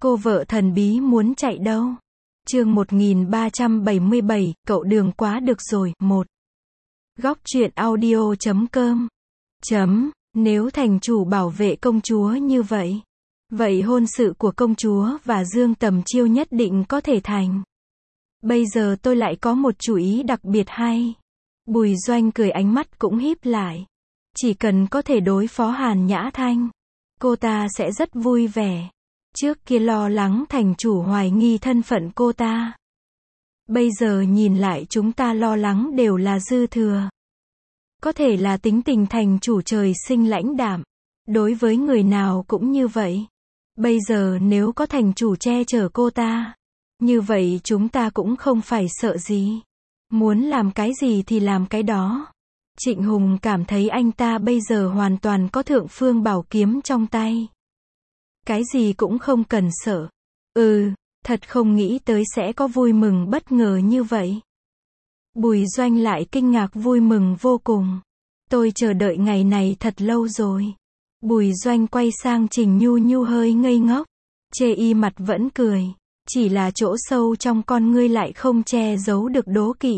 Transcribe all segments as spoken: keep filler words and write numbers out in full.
Cô vợ thần bí muốn chạy đâu? Chương một nghìn ba trăm bảy mươi bảy, cậu Đường quá được rồi, một. Góc truyện audio chấm com. Chấm, nếu thành chủ bảo vệ công chúa như vậy, vậy hôn sự của công chúa và Dương Tầm Chiêu nhất định có thể thành. Bây giờ tôi lại có một chủ ý đặc biệt hay. Bùi Doanh cười, ánh mắt cũng híp lại. Chỉ cần có thể đối phó Hàn Nhã Thanh, cô ta sẽ rất vui vẻ. Trước kia lo lắng thành chủ hoài nghi thân phận cô ta. Bây giờ nhìn lại chúng ta lo lắng đều là dư thừa. Có thể là tính tình thành chủ trời sinh lãnh đạm. Đối với người nào cũng như vậy. Bây giờ nếu có thành chủ che chở cô ta, như vậy chúng ta cũng không phải sợ gì. Muốn làm cái gì thì làm cái đó. Trịnh Hùng cảm thấy anh ta bây giờ hoàn toàn có thượng phương bảo kiếm trong tay. Cái gì cũng không cần sợ. Ừ, thật không nghĩ tới sẽ có vui mừng bất ngờ như vậy. Bùi Doanh lại kinh ngạc vui mừng vô cùng. Tôi chờ đợi ngày này thật lâu rồi. Bùi Doanh quay sang Trình Nhu Nhu hơi ngây ngốc. Chê y mặt vẫn cười. Chỉ là chỗ sâu trong con ngươi lại không che giấu được đố kỵ.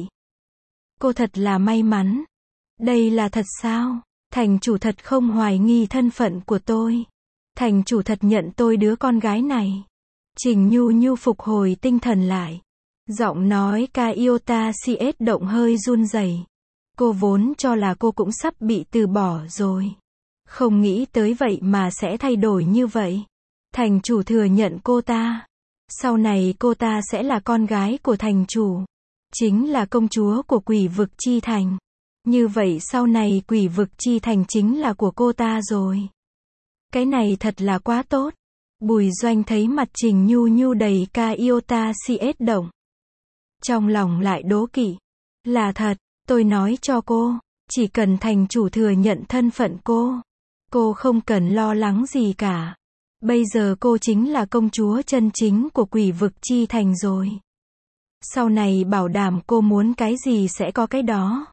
Cô thật là may mắn. Đây là thật sao? Thành chủ thật không hoài nghi thân phận của tôi. Thành chủ thật nhận tôi đứa con gái này. Trình Nhu Nhu phục hồi tinh thần lại. Giọng nói Kaiota xê ét động hơi run rẩy. Cô vốn cho là cô cũng sắp bị từ bỏ rồi. Không nghĩ tới vậy mà sẽ thay đổi như vậy. Thành chủ thừa nhận cô ta. Sau này cô ta sẽ là con gái của thành chủ. Chính là công chúa của Quỷ Vực Chi Thành. Như vậy sau này Quỷ Vực Chi Thành chính là của cô ta rồi. Cái này thật là quá tốt. Bùi Doanh thấy mặt Trình Nhu Nhu đầy Kaiota xê ét động. Trong lòng lại đố kỵ. Là thật, tôi nói cho cô, chỉ cần thành chủ thừa nhận thân phận cô, cô không cần lo lắng gì cả. Bây giờ cô chính là công chúa chân chính của Quỷ Vực Chi Thành rồi. Sau này bảo đảm cô muốn cái gì sẽ có cái đó.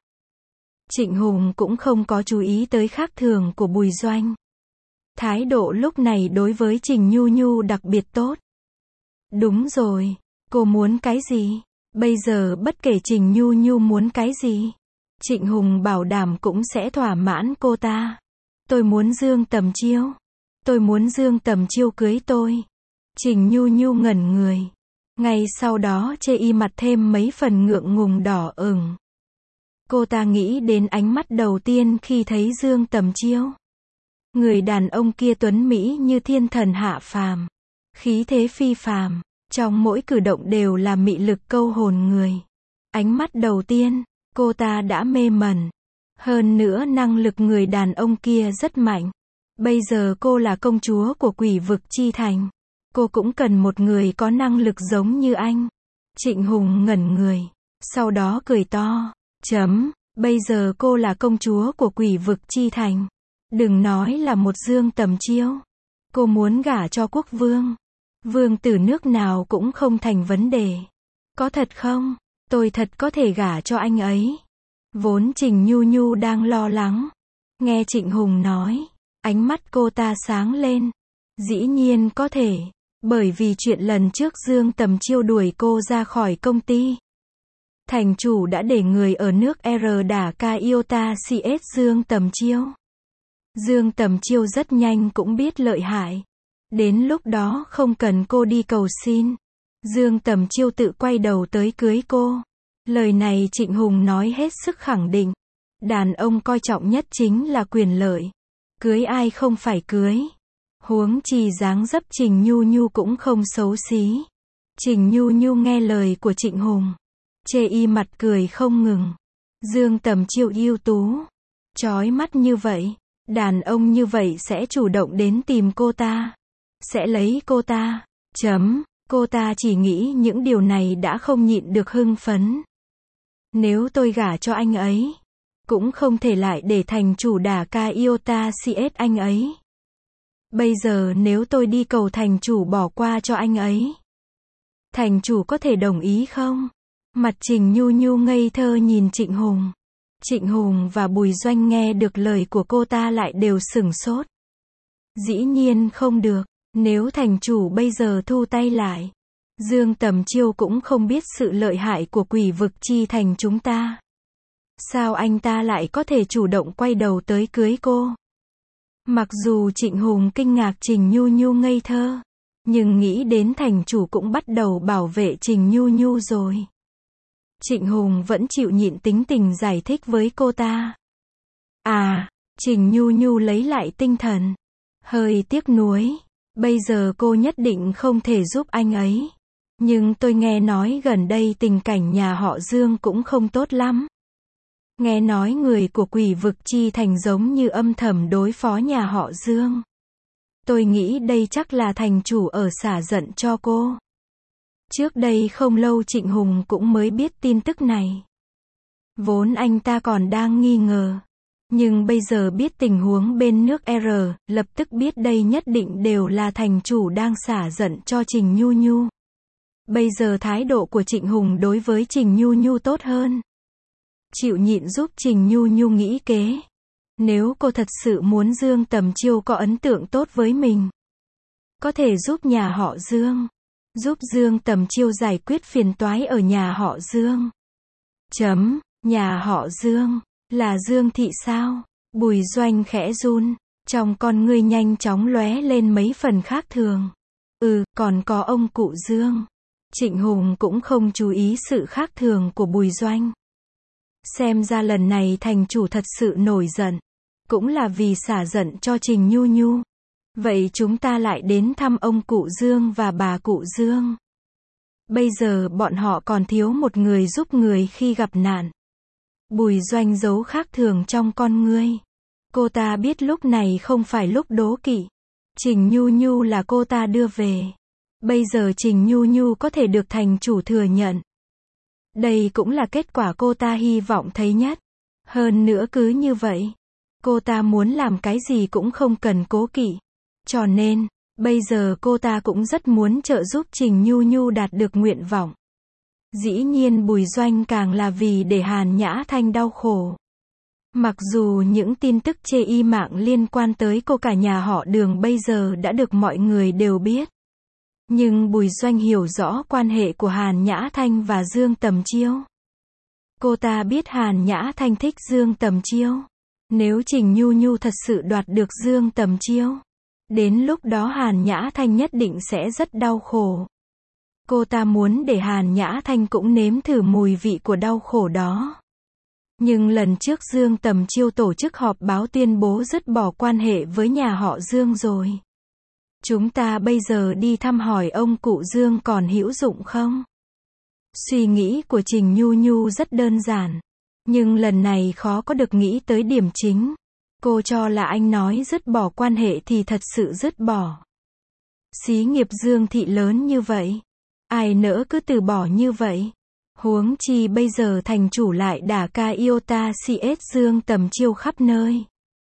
Trịnh Hùng cũng không có chú ý tới khác thường của Bùi Doanh. Thái độ lúc này đối với Trình Nhu Nhu đặc biệt tốt. Đúng rồi, cô muốn cái gì? Bây giờ bất kể Trình Nhu Nhu muốn cái gì, Trịnh Hùng bảo đảm cũng sẽ thỏa mãn cô ta. Tôi muốn Dương Tầm Chiêu. Tôi muốn Dương Tầm Chiêu cưới tôi. Trình Nhu Nhu ngẩn người. Ngay sau đó chê y mặt thêm mấy phần ngượng ngùng đỏ ửng. Cô ta nghĩ đến ánh mắt đầu tiên khi thấy Dương Tầm Chiêu. Người đàn ông kia tuấn mỹ như thiên thần hạ phàm. Khí thế phi phàm. Trong mỗi cử động đều là mị lực câu hồn người. Ánh mắt đầu tiên, cô ta đã mê mẩn. Hơn nữa năng lực người đàn ông kia rất mạnh. Bây giờ cô là công chúa của Quỷ Vực Chi Thành. Cô cũng cần một người có năng lực giống như anh. Trịnh Hùng ngẩn người. Sau đó cười to. Chấm, bây giờ cô là công chúa của Quỷ Vực Chi Thành. Đừng nói là một Dương Tầm Chiêu. Cô muốn gả cho quốc vương. Vương tử nước nào cũng không thành vấn đề. Có thật không? Tôi thật có thể gả cho anh ấy. Vốn Trình Nhu Nhu đang lo lắng. Nghe Trịnh Hùng nói, ánh mắt cô ta sáng lên. Dĩ nhiên có thể. Bởi vì chuyện lần trước Dương Tầm Chiêu đuổi cô ra khỏi công ty. Thành chủ đã để người ở nước R đả Kaiota xê ét Dương Tầm Chiêu. Dương Tầm Chiêu rất nhanh cũng biết lợi hại. Đến lúc đó không cần cô đi cầu xin. Dương Tầm Chiêu tự quay đầu tới cưới cô. Lời này Trịnh Hùng nói hết sức khẳng định. Đàn ông coi trọng nhất chính là quyền lợi. Cưới ai không phải cưới. Huống chi dáng dấp Trình Nhu Nhu cũng không xấu xí. Trình Nhu Nhu nghe lời của Trịnh Hùng. Chê y mặt cười không ngừng. Dương Tầm Chiêu ưu tú. Chói mắt như vậy. Đàn ông như vậy sẽ chủ động đến tìm cô ta. Sẽ lấy cô ta. Chấm, cô ta chỉ nghĩ những điều này đã không nhịn được hưng phấn. Nếu tôi gả cho anh ấy, cũng không thể lại để thành chủ đả Kaiota xê ét anh ấy. Bây giờ nếu tôi đi cầu thành chủ bỏ qua cho anh ấy, thành chủ có thể đồng ý không? Mặt Trình Nhu Nhu ngây thơ nhìn Trịnh Hùng. Trịnh Hùng và Bùi Doanh nghe được lời của cô ta lại đều sửng sốt. Dĩ nhiên không được. Nếu thành chủ bây giờ thu tay lại, Dương Tầm Chiêu cũng không biết sự lợi hại của Quỷ Vực Chi Thành chúng ta. Sao anh ta lại có thể chủ động quay đầu tới cưới cô? Mặc dù Trịnh Hùng kinh ngạc Trình Nhu Nhu ngây thơ, nhưng nghĩ đến thành chủ cũng bắt đầu bảo vệ Trình Nhu Nhu rồi. Trịnh Hùng vẫn chịu nhịn tính tình giải thích với cô ta. À, Trình Nhu Nhu lấy lại tinh thần. Hơi tiếc nuối. Bây giờ cô nhất định không thể giúp anh ấy. Nhưng tôi nghe nói gần đây tình cảnh nhà họ Dương cũng không tốt lắm. Nghe nói người của Quỷ Vực Chi Thành giống như âm thầm đối phó nhà họ Dương. Tôi nghĩ đây chắc là thành chủ ở xả giận cho cô. Trước đây không lâu Trịnh Hùng cũng mới biết tin tức này. Vốn anh ta còn đang nghi ngờ. Nhưng bây giờ biết tình huống bên nước R, lập tức biết đây nhất định đều là thành chủ đang xả giận cho Trình Nhu Nhu. Bây giờ thái độ của Trịnh Hùng đối với Trình Nhu Nhu tốt hơn. Chịu nhịn giúp Trình Nhu Nhu nghĩ kế. Nếu cô thật sự muốn Dương Tầm Chiêu có ấn tượng tốt với mình, có thể giúp nhà họ Dương. Giúp Dương Tầm Chiêu giải quyết phiền toái ở nhà họ Dương. Chấm, nhà họ Dương, là Dương Thị sao? Bùi Doanh khẽ run, trong con ngươi nhanh chóng lóe lên mấy phần khác thường. Ừ, còn có ông cụ Dương. Trịnh Hùng cũng không chú ý sự khác thường của Bùi Doanh. Xem ra lần này thành chủ thật sự nổi giận. Cũng là vì xả giận cho Trình Nhu Nhu. Vậy chúng ta lại đến thăm ông cụ Dương và bà cụ Dương. Bây giờ bọn họ còn thiếu một người giúp người khi gặp nạn. Bùi Doanh giấu khác thường trong con ngươi. Cô ta biết lúc này không phải lúc đố kỵ. Trình Nhu Nhu là cô ta đưa về. Bây giờ Trình Nhu Nhu có thể được thành chủ thừa nhận. Đây cũng là kết quả cô ta hy vọng thấy nhất. Hơn nữa cứ như vậy, cô ta muốn làm cái gì cũng không cần cố kỵ. Cho nên, bây giờ cô ta cũng rất muốn trợ giúp Trình Nhu Nhu đạt được nguyện vọng. Dĩ nhiên Bùi Doanh càng là vì để Hàn Nhã Thanh đau khổ. Mặc dù những tin tức chê y mạng liên quan tới cô cả nhà họ Đường bây giờ đã được mọi người đều biết. Nhưng Bùi Doanh hiểu rõ quan hệ của Hàn Nhã Thanh và Dương Tầm Chiêu. Cô ta biết Hàn Nhã Thanh thích Dương Tầm Chiêu. Nếu Trình Nhu Nhu thật sự đoạt được Dương Tầm Chiêu, đến lúc đó Hàn Nhã Thanh nhất định sẽ rất đau khổ. Cô ta muốn để Hàn Nhã Thanh cũng nếm thử mùi vị của đau khổ đó. Nhưng lần trước Dương Tầm Chiêu tổ chức họp báo tuyên bố dứt bỏ quan hệ với nhà họ Dương rồi. Chúng ta bây giờ đi thăm hỏi ông cụ Dương còn hữu dụng không? Suy nghĩ của Trình Nhu Nhu rất đơn giản. Nhưng lần này khó có được nghĩ tới điểm chính. Cô cho là anh nói dứt bỏ quan hệ thì thật sự dứt bỏ. Xí nghiệp Dương Thị lớn như vậy. Ai nỡ cứ từ bỏ như vậy. Huống chi bây giờ thành chủ lại đả ca iota cs Dương Tầm Chiêu khắp nơi.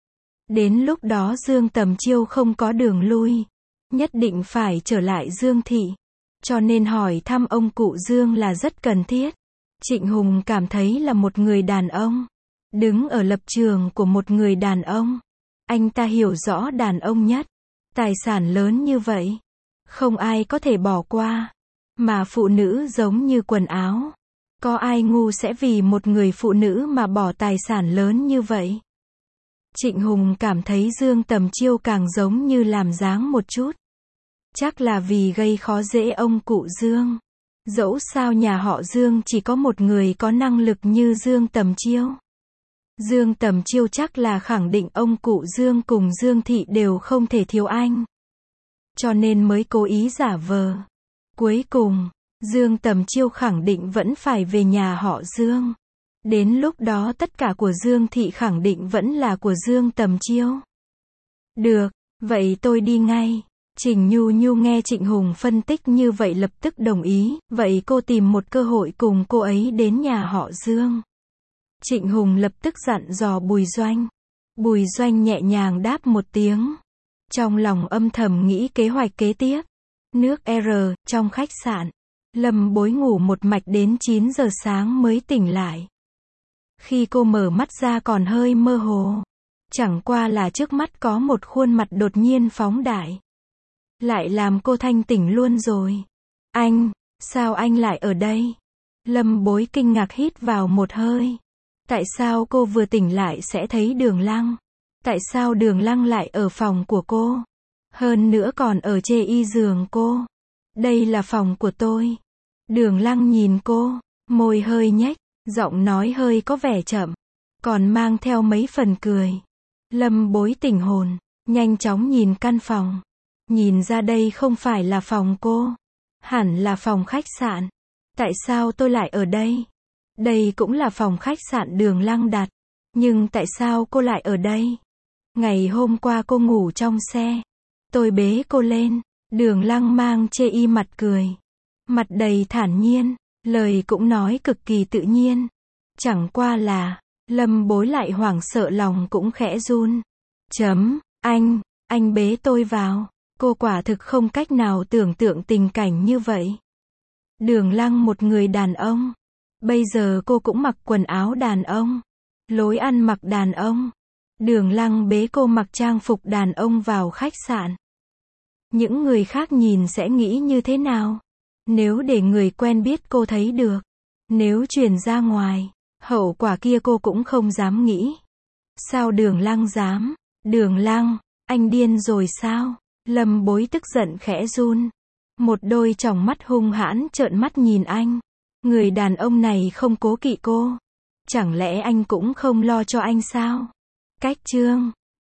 Đến lúc đó Dương Tầm Chiêu không có đường lui. Nhất định phải trở lại Dương Thị. Cho nên hỏi thăm ông cụ Dương là rất cần thiết. Trịnh Hùng cảm thấy là một người đàn ông. Đứng ở lập trường của một người đàn ông. Anh ta hiểu rõ đàn ông nhất. Tài sản lớn như vậy. Không ai có thể bỏ qua. Mà phụ nữ giống như quần áo. Có ai ngu sẽ vì một người phụ nữ mà bỏ tài sản lớn như vậy? Trịnh Hùng cảm thấy Dương Tầm Chiêu càng giống như làm dáng một chút. Chắc là vì gây khó dễ ông cụ Dương. Dẫu sao nhà họ Dương chỉ có một người có năng lực như Dương Tầm Chiêu. Dương Tầm Chiêu chắc là khẳng định ông cụ Dương cùng Dương Thị đều không thể thiếu anh. Cho nên mới cố ý giả vờ. Cuối cùng, Dương Tầm Chiêu khẳng định vẫn phải về nhà họ Dương. Đến lúc đó tất cả của Dương Thị khẳng định vẫn là của Dương Tầm Chiêu. Được, vậy tôi đi ngay. Trình Nhu Nhu nghe Trịnh Hùng phân tích như vậy lập tức đồng ý, vậy cô tìm một cơ hội cùng cô ấy đến nhà họ Dương. Trịnh Hùng lập tức dặn dò Bùi Doanh. Bùi Doanh nhẹ nhàng đáp một tiếng. Trong lòng âm thầm nghĩ kế hoạch kế tiếp. Nước R, trong khách sạn. Lâm Bối ngủ một mạch đến chín giờ sáng mới tỉnh lại. Khi cô mở mắt ra còn hơi mơ hồ. Chẳng qua là trước mắt có một khuôn mặt đột nhiên phóng đại. Lại làm cô thanh tỉnh luôn rồi. Anh, sao anh lại ở đây? Lâm Bối kinh ngạc hít vào một hơi. Tại sao cô vừa tỉnh lại sẽ thấy Đường Lăng? Tại sao Đường Lăng lại ở phòng của cô? Hơn nữa còn ở chê y giường cô. Đây là phòng của tôi. Đường Lăng nhìn cô, môi hơi nhếch, giọng nói hơi có vẻ chậm, còn mang theo mấy phần cười. Lâm Bối tỉnh hồn, nhanh chóng nhìn căn phòng. Nhìn ra đây không phải là phòng cô. Hẳn là phòng khách sạn. Tại sao tôi lại ở đây? Đây cũng là phòng khách sạn Đường Lăng đặt. Nhưng tại sao cô lại ở đây? Ngày hôm qua cô ngủ trong xe. Tôi bế cô lên. Đường Lăng mang chê y mặt cười. Mặt đầy thản nhiên. Lời cũng nói cực kỳ tự nhiên. Chẳng qua là, Lâm Bối lại hoảng sợ lòng cũng khẽ run. Chấm, anh, anh bế tôi vào. Cô quả thực không cách nào tưởng tượng tình cảnh như vậy. Đường Lăng một người đàn ông. Bây giờ cô cũng mặc quần áo đàn ông. Lối ăn mặc đàn ông. Đường Lăng bế cô mặc trang phục đàn ông vào khách sạn. Những người khác nhìn sẽ nghĩ như thế nào? Nếu để người quen biết cô thấy được. Nếu truyền ra ngoài, hậu quả kia cô cũng không dám nghĩ. Sao Đường Lăng dám? Đường Lăng, anh điên rồi sao? Lâm Bối tức giận khẽ run. Một đôi tròng mắt hung hãn trợn mắt nhìn anh. Người đàn ông này không cố kỵ cô. Chẳng lẽ anh cũng không lo cho anh sao? Cách chương